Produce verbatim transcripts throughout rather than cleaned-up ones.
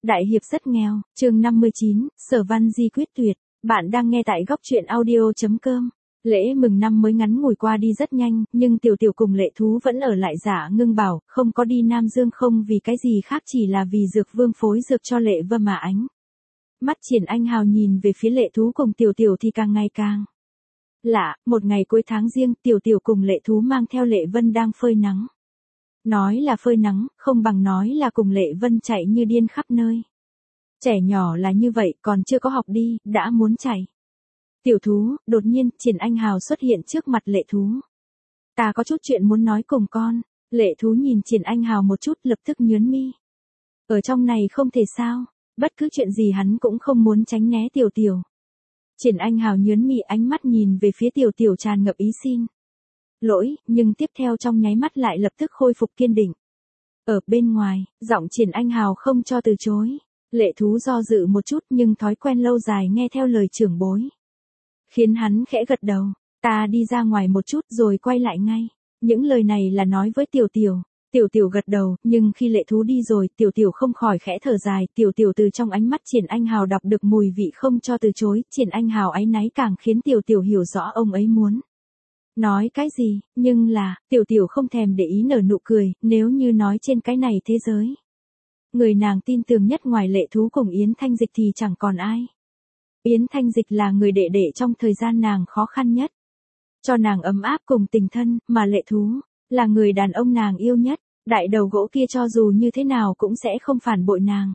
Đại hiệp rất nghèo, chương năm mươi chín, Sở Văn Di quyết tuyệt. Bạn đang nghe tại góc truyện audio chấm com. Lễ mừng năm mới ngắn ngủi qua đi rất nhanh, nhưng Tiểu Tiểu cùng Lệ Thú vẫn ở lại Dạ Ngưng Bảo, không có đi Nam Dương không vì cái gì khác chỉ là vì Dược Vương phối dược cho Lệ Vân mà ánh. Mắt Triển Anh Hào nhìn về phía Lệ Thú cùng Tiểu Tiểu thì càng ngày càng lạ, một ngày cuối tháng Giêng, Tiểu Tiểu cùng Lệ Thú mang theo Lệ Vân đang phơi nắng. Nói là phơi nắng, không bằng nói là cùng Lệ Vân chạy như điên khắp nơi. Trẻ nhỏ là như vậy, còn chưa có học đi, đã muốn chạy. Tiểu Thú, đột nhiên, Triển Anh Hào xuất hiện trước mặt Lệ Thú. Ta có chút chuyện muốn nói cùng con. Lệ Thú nhìn Triển Anh Hào một chút lập tức nhớn mi. Ở trong này không thể sao, bất cứ chuyện gì hắn cũng không muốn tránh né Tiểu Tiểu. Triển Anh Hào nhớn mi, ánh mắt nhìn về phía Tiểu Tiểu tràn ngập ý xin lỗi, nhưng tiếp theo trong nháy mắt lại lập tức khôi phục kiên định. Ở bên ngoài, giọng Triển Anh Hào không cho từ chối. Lệ Thú do dự một chút nhưng thói quen lâu dài nghe theo lời trưởng bối khiến hắn khẽ gật đầu. Ta đi ra ngoài một chút rồi quay lại ngay. Những lời này là nói với Tiểu Tiểu. Tiểu Tiểu gật đầu, nhưng khi Lệ Thú đi rồi, Tiểu Tiểu không khỏi khẽ thở dài. Tiểu Tiểu từ trong ánh mắt Triển Anh Hào đọc được mùi vị không cho từ chối. Triển Anh Hào áy náy càng khiến Tiểu Tiểu hiểu rõ ông ấy muốn nói cái gì, nhưng là, Tiểu Tiểu không thèm để ý nở nụ cười, nếu như nói trên cái này thế giới. Người nàng tin tưởng nhất ngoài Lệ Thú cùng Yến Thanh Dịch thì chẳng còn ai. Yến Thanh Dịch là người đệ đệ trong thời gian nàng khó khăn nhất. Cho nàng ấm áp cùng tình thân, mà Lệ Thú là người đàn ông nàng yêu nhất. Đại đầu gỗ kia cho dù như thế nào cũng sẽ không phản bội nàng.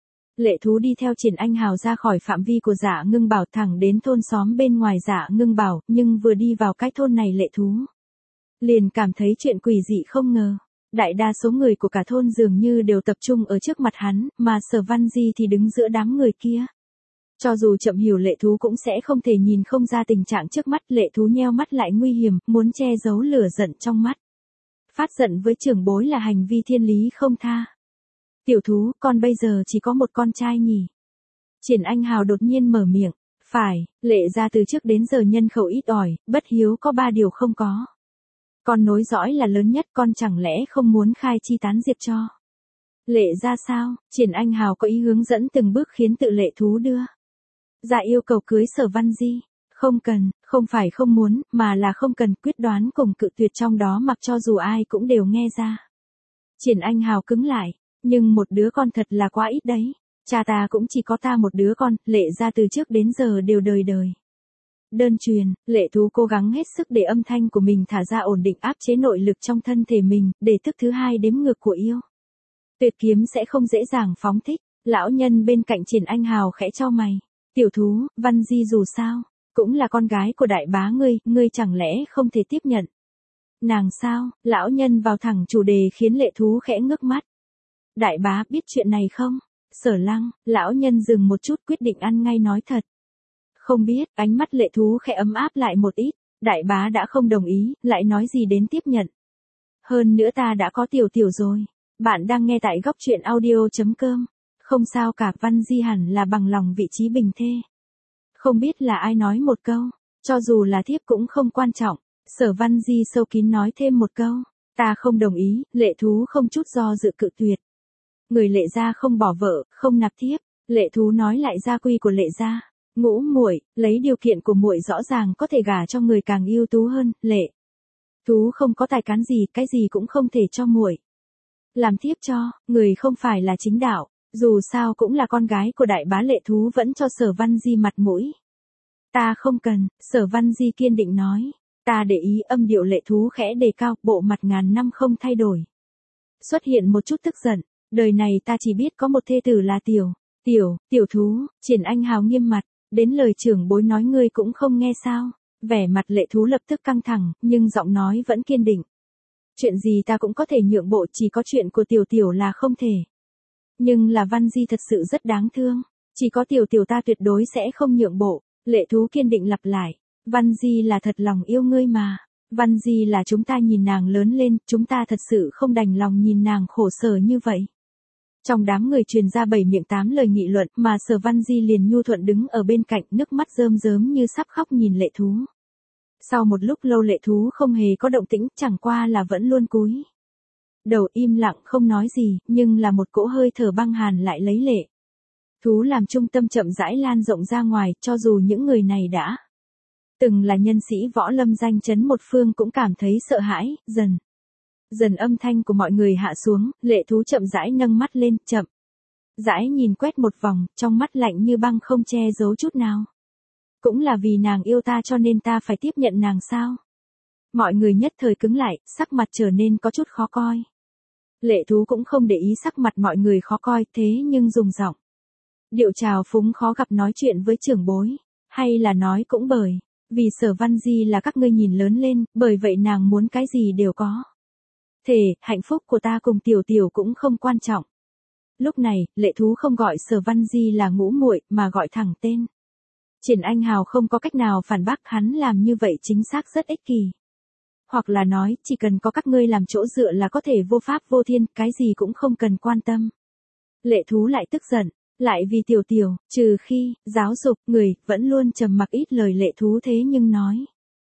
Lệ Thú đi theo Triển Anh Hào ra khỏi phạm vi của Dạ Ngưng Bảo thẳng đến thôn xóm bên ngoài Dạ Ngưng Bảo, nhưng vừa đi vào cái thôn này Lệ Thú liền cảm thấy chuyện quỷ dị không ngờ. Đại đa số người của cả thôn dường như đều tập trung ở trước mặt hắn, mà Sở Văn Di thì đứng giữa đám người kia. Cho dù chậm hiểu Lệ Thú cũng sẽ không thể nhìn không ra tình trạng trước mắt. Lệ Thú nheo mắt lại nguy hiểm, muốn che giấu lửa giận trong mắt. Phát giận với trưởng bối là hành vi thiên lý không tha. Tiểu Thú, con bây giờ chỉ có một con trai nhỉ? Triển Anh Hào đột nhiên mở miệng. Phải, Lệ gia từ trước đến giờ nhân khẩu ít ỏi, bất hiếu có ba điều không có. Con nối dõi là lớn nhất, con chẳng lẽ không muốn khai chi tán diệt cho? Lệ gia sao? Triển Anh Hào có ý hướng dẫn từng bước khiến tự Lệ Thú đưa dạ yêu cầu cưới Sở Văn Di. Không cần, không phải không muốn, mà là không cần, quyết đoán cùng cự tuyệt trong đó mặc cho dù ai cũng đều nghe ra. Triển Anh Hào cứng lại. Nhưng một đứa con thật là quá ít đấy. Cha ta cũng chỉ có ta một đứa con, Lệ gia từ trước đến giờ đều đời đời đơn truyền. Lệ Thú cố gắng hết sức để âm thanh của mình thả ra ổn định áp chế nội lực trong thân thể mình, để thức thứ hai đếm ngược của yêu tuyệt kiếm sẽ không dễ dàng phóng thích. Lão nhân bên cạnh Triển Anh Hào khẽ chau mày. Tiểu Thú, Văn Di dù sao cũng là con gái của đại bá ngươi, ngươi chẳng lẽ không thể tiếp nhận nàng sao? Lão nhân vào thẳng chủ đề khiến Lệ Thú khẽ ngước mắt. Đại bá biết chuyện này không? Sở Lăng, lão nhân dừng một chút quyết định ăn ngay nói thật. Không biết, ánh mắt Lệ Thú khẽ ấm áp lại một ít. Đại bá đã không đồng ý, lại nói gì đến tiếp nhận. Hơn nữa ta đã có Tiểu Tiểu rồi. Bạn đang nghe tại góc truyện audio chấm com. Không sao cả, Văn Di hẳn là bằng lòng vị trí bình thê. Không biết là ai nói một câu, cho dù là thiếp cũng không quan trọng. Sở Văn Di sâu kín nói thêm một câu. Ta không đồng ý. Lệ Thú không chút do dự cự tuyệt. Người Lệ gia không bỏ vợ, không nạp thiếp. Lệ Thú nói lại gia quy của Lệ gia. Ngũ muội, lấy điều kiện của muội rõ ràng có thể gả cho người càng ưu tú hơn. Lệ Thú không có tài cán gì, cái gì cũng không thể cho muội làm thiếp cho. Người không phải là chính đạo, dù sao cũng là con gái của đại bá. Lệ Thú vẫn cho Sở Văn Di mặt mũi. Ta không cần, Sở Văn Di kiên định nói. Ta để ý. Âm điệu Lệ Thú khẽ đề cao, bộ mặt ngàn năm không thay đổi. Xuất hiện một chút tức giận. Đời này ta chỉ biết có một thê tử là Tiểu, Tiểu, Tiểu Thú. Triển Anh Hào nghiêm mặt. Đến lời trưởng bối nói ngươi cũng không nghe sao? Vẻ mặt Lệ Thú lập tức căng thẳng, nhưng giọng nói vẫn kiên định. Chuyện gì ta cũng có thể nhượng bộ, chỉ có chuyện của Tiểu Tiểu là không thể. Nhưng là Văn Di thật sự rất đáng thương. Chỉ có Tiểu Tiểu ta tuyệt đối sẽ không nhượng bộ. Lệ Thú kiên định lặp lại. Văn Di là thật lòng yêu ngươi mà. Văn Di là chúng ta nhìn nàng lớn lên, chúng ta thật sự không đành lòng nhìn nàng khổ sở như vậy. Trong đám người truyền ra bảy miệng tám lời nghị luận, mà Sở Văn Di liền nhu thuận đứng ở bên cạnh, nước mắt rơm rớm như sắp khóc nhìn Lệ Thú. Sau một lúc lâu Lệ Thú không hề có động tĩnh, chẳng qua là vẫn luôn cúi đầu im lặng không nói gì, nhưng là một cỗ hơi thở băng hàn lại lấy Lệ thú làm trung tâm chậm rãi lan rộng ra ngoài, cho dù những người này đã từng là nhân sĩ võ lâm danh chấn một phương cũng cảm thấy sợ hãi, dần. Dần âm thanh của mọi người hạ xuống, lệ thú chậm rãi nâng mắt lên, chậm. Rãi nhìn quét một vòng, trong mắt lạnh như băng không che giấu chút nào. Cũng là vì nàng yêu ta cho nên ta phải tiếp nhận nàng sao? Mọi người nhất thời cứng lại, sắc mặt trở nên có chút khó coi. Lệ thú cũng không để ý sắc mặt mọi người khó coi, thế nhưng dùng giọng điệu trào phúng khó gặp nói chuyện với trưởng bối, hay là nói cũng bởi vì Sở Văn Di là các ngươi nhìn lớn lên, bởi vậy nàng muốn cái gì đều có. Thề, hạnh phúc của ta cùng tiểu tiểu cũng không quan trọng. Lúc này, lệ thú không gọi Sở Văn Di là ngũ muội mà gọi thẳng tên. Triển Anh Hào không có cách nào phản bác hắn làm như vậy chính xác rất ích kỷ. Hoặc là nói, chỉ cần có các ngươi làm chỗ dựa là có thể vô pháp vô thiên, cái gì cũng không cần quan tâm. Lệ thú lại tức giận, lại vì tiểu tiểu, trừ khi, giáo dục, người, vẫn luôn trầm mặc ít lời lệ thú thế nhưng nói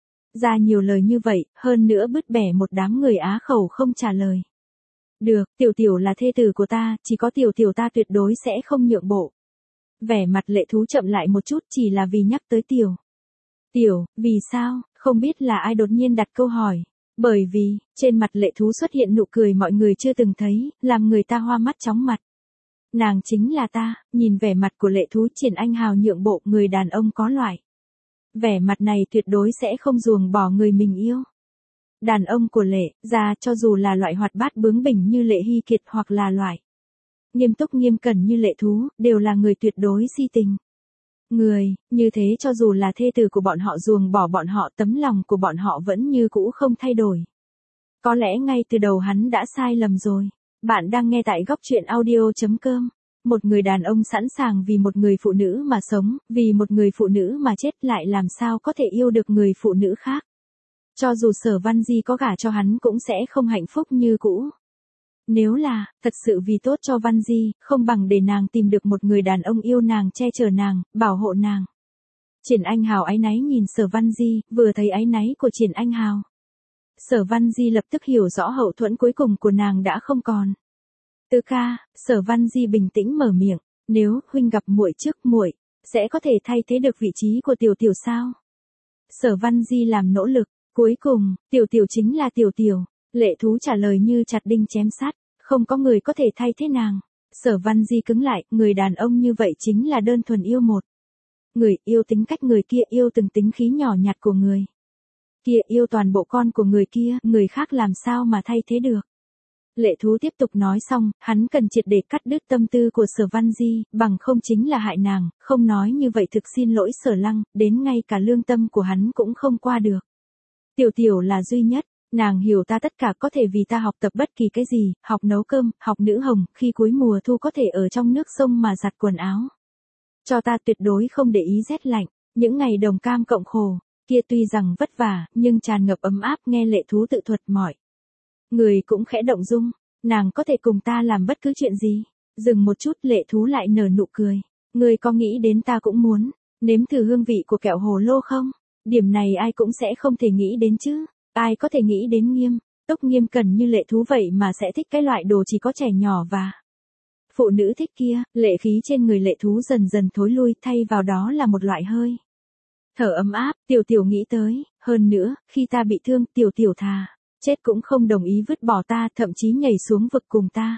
ra nhiều lời như vậy, hơn nữa bứt bẻ một đám người á khẩu không trả lời. Được, tiểu tiểu là thê tử của ta, chỉ có tiểu tiểu ta tuyệt đối sẽ không nhượng bộ. Vẻ mặt lệ thú chậm lại một chút chỉ là vì nhắc tới tiểu. Tiểu, vì sao, không biết là ai đột nhiên đặt câu hỏi. Bởi vì, trên mặt lệ thú xuất hiện nụ cười mọi người chưa từng thấy, làm người ta hoa mắt chóng mặt. Nàng chính là ta, nhìn vẻ mặt của lệ thú Triển Anh Hào nhượng bộ người đàn ông có loại. Vẻ mặt này tuyệt đối sẽ không ruồng bỏ người mình yêu. Đàn ông của lệ, ra cho dù là loại hoạt bát bướng bỉnh như lệ hy kiệt hoặc là loại nghiêm túc nghiêm cẩn như lệ thú, đều là người tuyệt đối si tình. Người, như thế cho dù là thê tử của bọn họ ruồng bỏ bọn họ tấm lòng của bọn họ vẫn như cũ không thay đổi. Có lẽ ngay từ đầu hắn đã sai lầm rồi. Bạn đang nghe tại góc truyện audio.com. Một người đàn ông sẵn sàng vì một người phụ nữ mà sống, vì một người phụ nữ mà chết lại làm sao có thể yêu được người phụ nữ khác. Cho dù Sở Văn Di có gả cho hắn cũng sẽ không hạnh phúc như cũ. Nếu là, thật sự vì tốt cho Văn Di, không bằng để nàng tìm được một người đàn ông yêu nàng che chở nàng, bảo hộ nàng. Triển Anh Hào áy náy nhìn Sở Văn Di, vừa thấy áy náy của Triển Anh Hào. Sở Văn Di lập tức hiểu rõ hậu thuẫn cuối cùng của nàng đã không còn. Tứ ca, Sở Văn Di bình tĩnh mở miệng, nếu huynh gặp muội trước muội sẽ có thể thay thế được vị trí của tiểu tiểu sao? Sở Văn Di làm nỗ lực, cuối cùng, tiểu tiểu chính là tiểu tiểu. Lệ thú trả lời như chặt đinh chém sắt, không có người có thể thay thế nàng. Sở Văn Di cứng lại, người đàn ông như vậy chính là đơn thuần yêu một người, yêu tính cách người kia, yêu từng tính khí nhỏ nhặt của người kia, yêu toàn bộ con của người kia, người khác làm sao mà thay thế được. Lệ thú tiếp tục nói xong, hắn cần triệt để cắt đứt tâm tư của Sở Văn Di, bằng không chính là hại nàng, không nói như vậy thực xin lỗi Sở Lăng, đến ngay cả lương tâm của hắn cũng không qua được. Tiểu tiểu là duy nhất, nàng hiểu ta tất cả, có thể vì ta học tập bất kỳ cái gì, học nấu cơm, học nữ hồng, khi cuối mùa thu có thể ở trong nước sông mà giặt quần áo. Cho ta tuyệt đối không để ý rét lạnh, những ngày đồng cam cộng khổ, kia tuy rằng vất vả, nhưng tràn ngập ấm áp. Nghe lệ thú tự thuật mọi người cũng khẽ động dung, nàng có thể cùng ta làm bất cứ chuyện gì. Dừng một chút lệ thú lại nở nụ cười, ngươi có nghĩ đến ta cũng muốn nếm thử hương vị của kẹo hồ lô không? Điểm này ai cũng sẽ không thể nghĩ đến chứ. Ai có thể nghĩ đến nghiêm túc nghiêm cẩn như lệ thú vậy mà sẽ thích cái loại đồ chỉ có trẻ nhỏ và phụ nữ thích kia. Lệ khí trên người lệ thú dần dần thối lui, thay vào đó là một loại hơi thở ấm áp. Tiểu tiểu nghĩ tới, hơn nữa, khi ta bị thương, tiểu tiểu thà chết cũng không đồng ý vứt bỏ ta, thậm chí nhảy xuống vực cùng ta.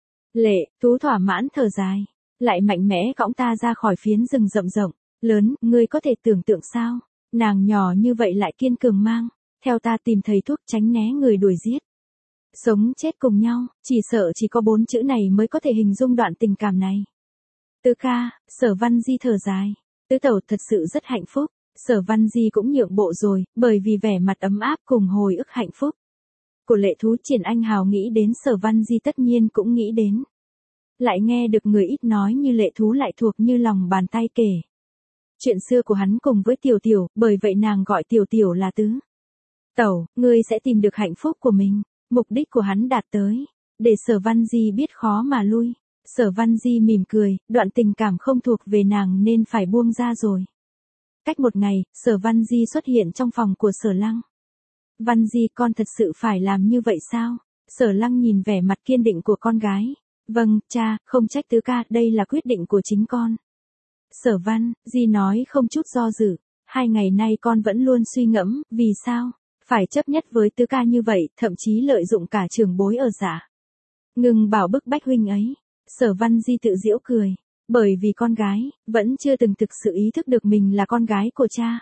Lệ thú thỏa mãn thở dài, lại mạnh mẽ cõng ta ra khỏi phiến rừng rậm rộng lớn. Ngươi có thể tưởng tượng sao, nàng nhỏ như vậy lại kiên cường mang theo ta tìm thầy thuốc tránh né người đuổi giết. Sống chết cùng nhau, chỉ sợ chỉ có bốn chữ này mới có thể hình dung đoạn tình cảm này. Tứ ca, Sở Văn Di thở dài, tứ tẩu thật sự rất hạnh phúc. Sở Văn Di cũng nhượng bộ rồi, bởi vì vẻ mặt ấm áp cùng hồi ức hạnh phúc của lệ thú. Triển Anh Hào nghĩ đến Sở Văn Di tất nhiên cũng nghĩ đến. Lại nghe được người ít nói như lệ thú lại thuộc như lòng bàn tay kể chuyện xưa của hắn cùng với tiểu tiểu, bởi vậy nàng gọi tiểu tiểu là tứ tẩu. Ngươi sẽ tìm được hạnh phúc của mình. Mục đích của hắn đạt tới, để Sở Văn Di biết khó mà lui. Sở Văn Di mỉm cười, đoạn tình cảm không thuộc về nàng nên phải buông ra rồi. Cách một ngày, Sở Văn Di xuất hiện trong phòng của Sở Lăng. Văn Di, con thật sự phải làm như vậy sao? Sở Lăng nhìn vẻ mặt kiên định của con gái, Vâng, cha, không trách tứ ca, đây là quyết định của chính con. Sở Văn Di nói không chút do dự, hai ngày nay con vẫn luôn suy ngẫm, vì sao phải chấp nhất với tứ ca như vậy, thậm chí lợi dụng cả trưởng bối ở Dạ Ngưng Bảo bức bách huynh ấy. Sở Văn Di tự giễu cười, bởi vì con gái vẫn chưa từng thực sự ý thức được mình là con gái của cha.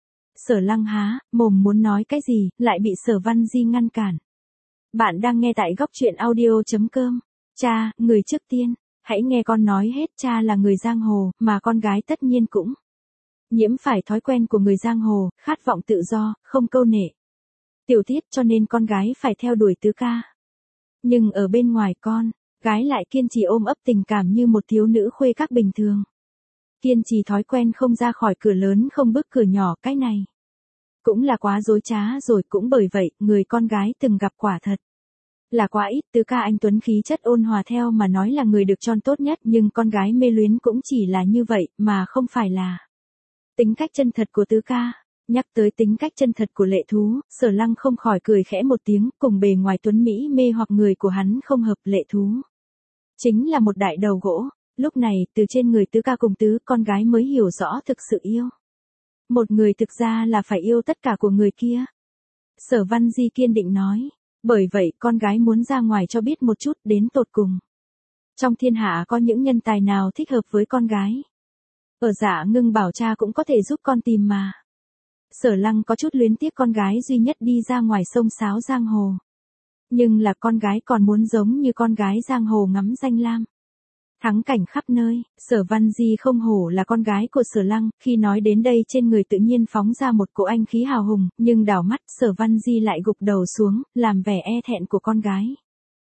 Sở Lăng há mồm muốn nói cái gì, lại bị Sở Văn Di ngăn cản. Bạn đang nghe tại góc truyện audio chấm com. Cha, người trước tiên, hãy nghe con nói hết, cha là người giang hồ, mà con gái tất nhiên cũng nhiễm phải thói quen của người giang hồ, khát vọng tự do, không câu nệ tiểu tiết, cho nên con gái phải theo đuổi tứ ca. Nhưng ở bên ngoài con, gái lại kiên trì ôm ấp tình cảm như một thiếu nữ khuê các bình thường. Kiên trì thói quen không ra khỏi cửa lớn không bước cửa nhỏ, cái này cũng là quá dối trá rồi, cũng bởi vậy, người con gái từng gặp quả thật là quá ít. Tứ ca anh tuấn khí chất ôn hòa theo mà nói là người được chọn tốt nhất, nhưng con gái mê luyến cũng chỉ là như vậy, mà không phải là tính cách chân thật của tứ ca. Nhắc tới tính cách chân thật của Lệ Thú, Sở Lăng không khỏi cười khẽ một tiếng, cùng bề ngoài tuấn mỹ mê hoặc người của hắn không hợp. Lệ Thú chính là một đại đầu gỗ. Lúc này, từ trên người tứ ca cùng tứ con gái mới hiểu rõ thực sự yêu một người thực ra là phải yêu tất cả của người kia. Sở Văn Di kiên định nói, bởi vậy con gái muốn ra ngoài cho biết một chút, đến tột cùng trong thiên hạ có những nhân tài nào thích hợp với con gái. Ở Dạ Ngưng Bảo cha cũng có thể giúp con tìm mà. Sở Lăng có chút luyến tiếc con gái duy nhất đi ra ngoài sông sáo giang hồ. Nhưng là con gái còn muốn giống như con gái giang hồ ngắm danh lam thắng cảnh khắp nơi. Sở Văn Di không hổ là con gái của Sở Lăng, khi nói đến đây trên người tự nhiên phóng ra một cỗ anh khí hào hùng, nhưng đảo mắt Sở Văn Di lại gục đầu xuống, làm vẻ e thẹn của con gái.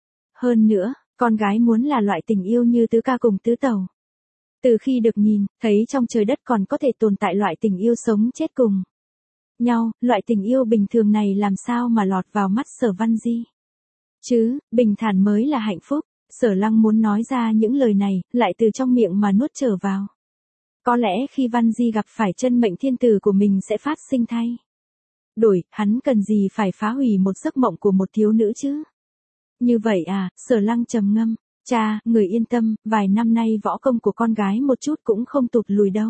Hơn nữa, con gái muốn là loại tình yêu như tứ ca cùng tứ tẩu. Từ khi được nhìn, thấy trong trời đất còn có thể tồn tại loại tình yêu sống chết cùng nhau, loại tình yêu bình thường này làm sao mà lọt vào mắt Sở Văn Di. Chứ, bình thản mới là hạnh phúc. Sở Lăng muốn nói ra những lời này, lại từ trong miệng mà nuốt trở vào. Có lẽ khi Văn Di gặp phải chân mệnh thiên tử của mình sẽ phát sinh thay đổi, hắn cần gì phải phá hủy một giấc mộng của một thiếu nữ chứ? Như vậy à, Sở Lăng trầm ngâm, cha, người yên tâm, vài năm nay võ công của con gái một chút cũng không tụt lùi đâu.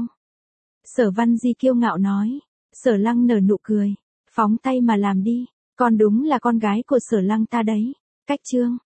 Sở Văn Di kiêu ngạo nói. Sở Lăng nở nụ cười, phóng tay mà làm đi, con đúng là con gái của Sở Lăng ta đấy. Cách chương